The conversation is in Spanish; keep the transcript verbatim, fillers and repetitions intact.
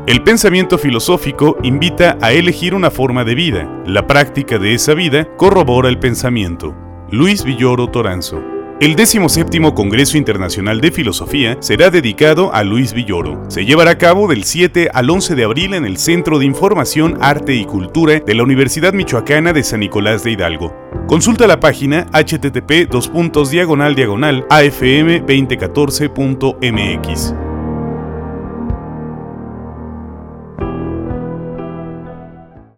El pensamiento filosófico invita a elegir una forma de vida. La práctica de esa vida corrobora el pensamiento. Luis Villoro Toranzo. El decimoséptimo Congreso Internacional de Filosofía será dedicado a Luis Villoro. Se llevará a cabo del siete al once de abril en el Centro de Información, Arte y Cultura de la Universidad Michoacana de San Nicolás de Hidalgo. Consulta la página h t t p dos puntos diagonal diagonal a f m dos mil catorce punto m x.